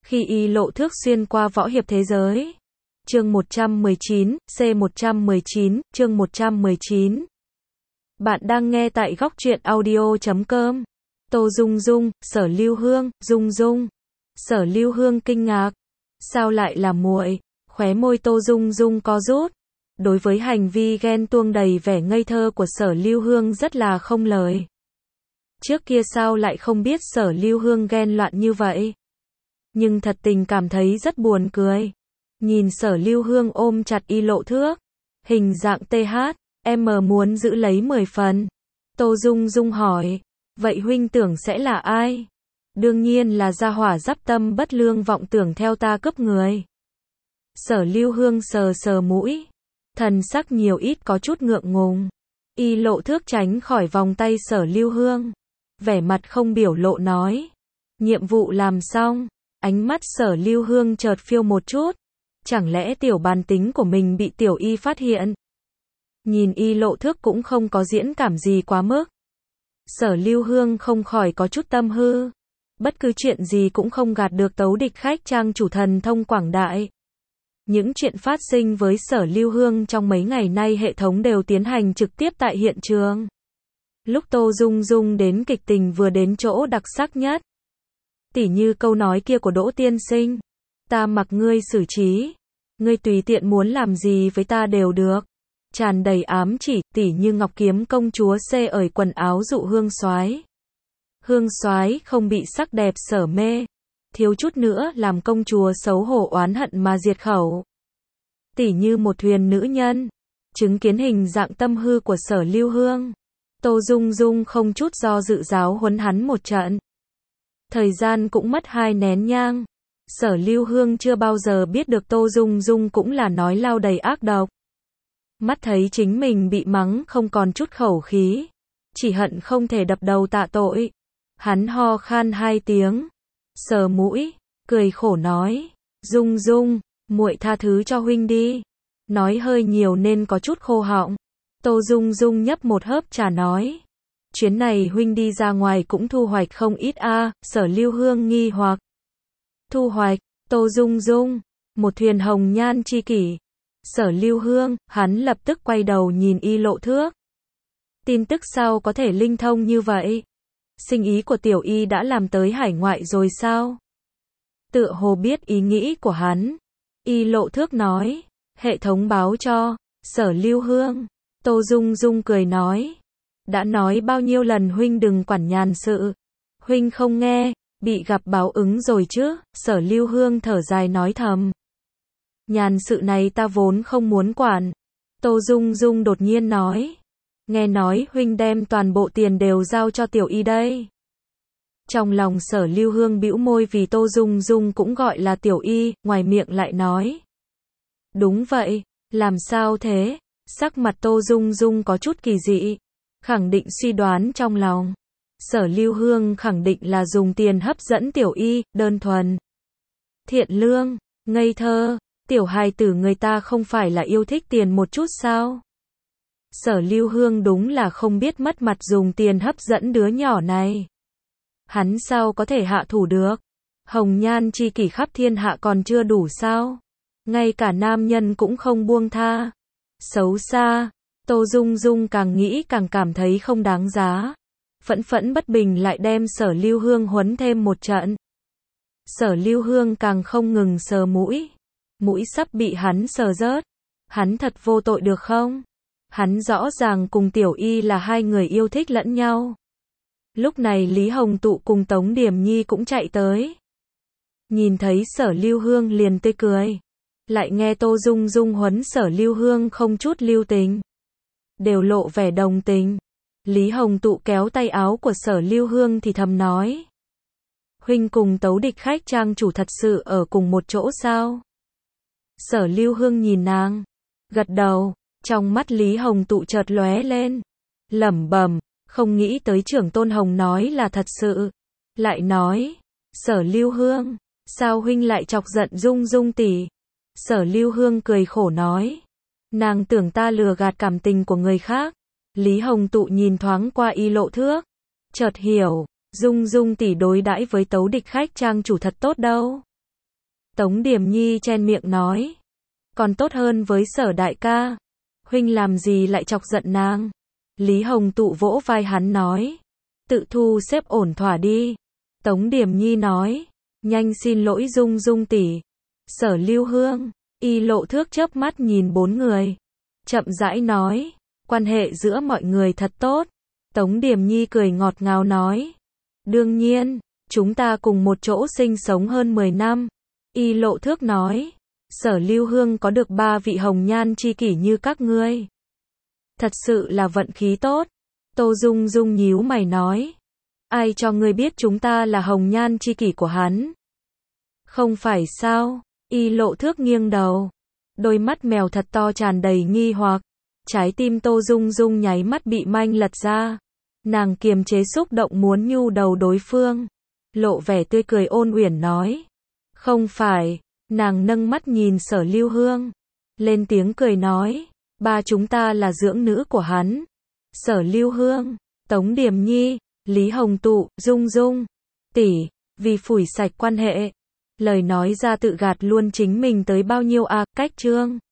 Khi Y Lộ Thước xuyên qua võ hiệp thế giới. Chương 119, C119, chương 119. Bạn đang nghe tại góc truyện audio.com. Tô Dung Dung, Sở Lưu Hương, Dung Dung. Sở Lưu Hương kinh ngạc. Sao lại là muội? Khóe môi Tô Dung Dung co rút. Đối với hành vi ghen tuông đầy vẻ ngây thơ của Sở Lưu Hương rất là không lời. Trước kia sao lại không biết Sở Lưu Hương ghen loạn như vậy? Nhưng thật tình cảm thấy rất buồn cười. Nhìn Sở Lưu Hương ôm chặt Y Lộ Thước, hình dạng em muốn giữ lấy 10 phần. Tô Dung Dung hỏi, vậy huynh tưởng sẽ là ai? Đương nhiên là gia hỏa giáp tâm bất lương vọng tưởng theo ta cướp người. Sở Lưu Hương sờ sờ mũi, thần sắc nhiều ít có chút ngượng ngùng. Y Lộ Thước tránh khỏi vòng tay Sở Lưu Hương, vẻ mặt không biểu lộ nói, nhiệm vụ làm xong. Ánh mắt Sở Lưu Hương chợt phiêu một chút, chẳng lẽ tiểu bàn tính của mình bị tiểu Y phát hiện? Nhìn Y Lộ Thước cũng không có diễn cảm gì quá mức. Sở Lưu Hương không khỏi có chút tâm hư. Bất cứ chuyện gì cũng không gạt được Tấu Địch Khách trang chủ thần thông quảng đại. Những chuyện phát sinh với Sở Lưu Hương trong mấy ngày nay hệ thống đều tiến hành trực tiếp tại hiện trường. Lúc Tô Dung Dung đến kịch tình vừa đến chỗ đặc sắc nhất. Tỉ như câu nói kia của Đỗ Tiên Sinh, ta mặc ngươi xử trí, ngươi tùy tiện muốn làm gì với ta đều được. Tràn đầy ám chỉ, tỉ như Ngọc Kiếm công chúa ởi quần áo dụ Hương Soái. Hương Soái không bị sắc đẹp Sở mê, thiếu chút nữa làm công chúa xấu hổ oán hận mà diệt khẩu. Tỉ như một thuyền nữ nhân, chứng kiến hình dạng tâm hư của Sở Lưu Hương, Tô Dung Dung không chút do dự giáo huấn hắn một trận. Thời gian cũng mất 2 nén nhang. Sở Lưu Hương chưa bao giờ biết được Tô Dung Dung cũng là nói lao đầy ác độc. Mắt thấy chính mình bị mắng không còn chút khẩu khí, chỉ hận không thể đập đầu tạ tội. Hắn ho khan 2 tiếng, sờ mũi, cười khổ nói, Dung Dung, muội tha thứ cho huynh đi. Nói hơi nhiều nên có chút khô họng. Tô Dung Dung nhấp một hớp trà nói, chuyến này huynh đi ra ngoài cũng thu hoạch không ít a. Sở Lưu Hương nghi hoặc. Thu hoạch? Tô Dung Dung, một thuyền hồng nhan chi kỷ. Sở Lưu Hương, hắn lập tức quay đầu nhìn Y Lộ Thước. Tin tức sao có thể linh thông như vậy? Sinh ý của tiểu Y đã làm tới hải ngoại rồi sao? Tựa hồ biết ý nghĩ của hắn. Y Lộ Thước nói, hệ thống báo cho. Sở Lưu Hương. Tô Dung Dung cười nói, đã nói bao nhiêu lần huynh đừng quản nhàn sự. Huynh không nghe, bị gặp báo ứng rồi chứ. Sở Lưu Hương thở dài nói thầm, nhàn sự này ta vốn không muốn quản. Tô Dung Dung đột nhiên nói, nghe nói huynh đem toàn bộ tiền đều giao cho tiểu Y đây. Trong lòng Sở Lưu Hương bĩu môi vì Tô Dung Dung cũng gọi là tiểu Y, ngoài miệng lại nói, đúng vậy. Làm sao thế? Sắc mặt Tô Dung Dung có chút kỳ dị, khẳng định suy đoán trong lòng. Sở Lưu Hương khẳng định là dùng tiền hấp dẫn tiểu Y, đơn thuần, thiện lương, ngây thơ. Tiểu hài tử người ta không phải là yêu thích tiền một chút sao? Sở Lưu Hương đúng là không biết mất mặt dùng tiền hấp dẫn đứa nhỏ này. Hắn sao có thể hạ thủ được? Hồng nhan chi kỷ khắp thiên hạ còn chưa đủ sao? Ngay cả nam nhân cũng không buông tha. Xấu xa. Tô Dung Dung càng nghĩ càng cảm thấy không đáng giá. Phẫn phẫn bất bình lại đem Sở Lưu Hương huấn thêm một trận. Sở Lưu Hương càng không ngừng sờ mũi. Mũi sắp bị hắn sờ rớt. Hắn thật vô tội được không? Hắn rõ ràng cùng tiểu Y là hai người yêu thích lẫn nhau. Lúc này Lý Hồng Tụ cùng Tống Điềm Nhi cũng chạy tới. Nhìn thấy Sở Lưu Hương liền tươi cười. Lại nghe Tô Dung Dung huấn Sở Lưu Hương không chút lưu tình, đều lộ vẻ đồng tình. Lý Hồng Tụ kéo tay áo của Sở Lưu Hương thì thầm nói, huynh cùng Tấu Địch Khách trang chủ thật sự ở cùng một chỗ sao? Sở Lưu Hương nhìn nàng, gật đầu. Trong mắt Lý Hồng Tụ chợt lóe lên, lẩm bẩm, không nghĩ tới trưởng tôn Hồng nói là thật sự. Lại nói, Sở Lưu Hương, sao huynh lại chọc giận Dung Dung tỷ? Sở Lưu Hương cười khổ nói, nàng tưởng ta lừa gạt cảm tình của người khác. Lý Hồng Tụ nhìn thoáng qua Y Lộ Thước, chợt hiểu, Dung Dung tỷ đối đãi với Tấu Địch Khách trang chủ thật tốt đâu. Tống Điềm Nhi chen miệng nói. Còn tốt hơn với Sở đại ca. Huynh làm gì lại chọc giận nàng? Lý Hồng Tụ vỗ vai hắn nói. Tự thu xếp ổn thỏa đi. Tống Điềm Nhi nói. Nhanh xin lỗi Dung Dung tỷ. Sở Lưu Hương. Y Lộ Thước chớp mắt nhìn bốn người. Chậm rãi nói. Quan hệ giữa mọi người thật tốt. Tống Điềm Nhi cười ngọt ngào nói. Đương nhiên, chúng ta cùng một chỗ sinh sống hơn 10 năm. Y Lộ Thước nói. Sở Lưu Hương có được 3 vị hồng nhan chi kỷ như các ngươi. Thật sự là vận khí tốt. Tô Dung Dung nhíu mày nói. Ai cho ngươi biết chúng ta là hồng nhan chi kỷ của hắn? Không phải sao? Y Lộ Thước nghiêng đầu. Đôi mắt mèo thật to tràn đầy nghi hoặc. Trái tim Tô Dung Dung nháy mắt bị manh lật ra. Nàng kiềm chế xúc động muốn nhu đầu đối phương. Lộ vẻ tươi cười ôn uyển nói. Không phải. Nàng nâng mắt nhìn Sở Lưu Hương. Lên tiếng cười nói. Ba chúng ta là dưỡng nữ của hắn. Sở Lưu Hương, Tống Điềm Nhi, Lý Hồng Tụ, Dung Dung. Tỷ, vì phủi sạch quan hệ. Lời nói ra tự gạt luôn chính mình tới bao nhiêu cách chương.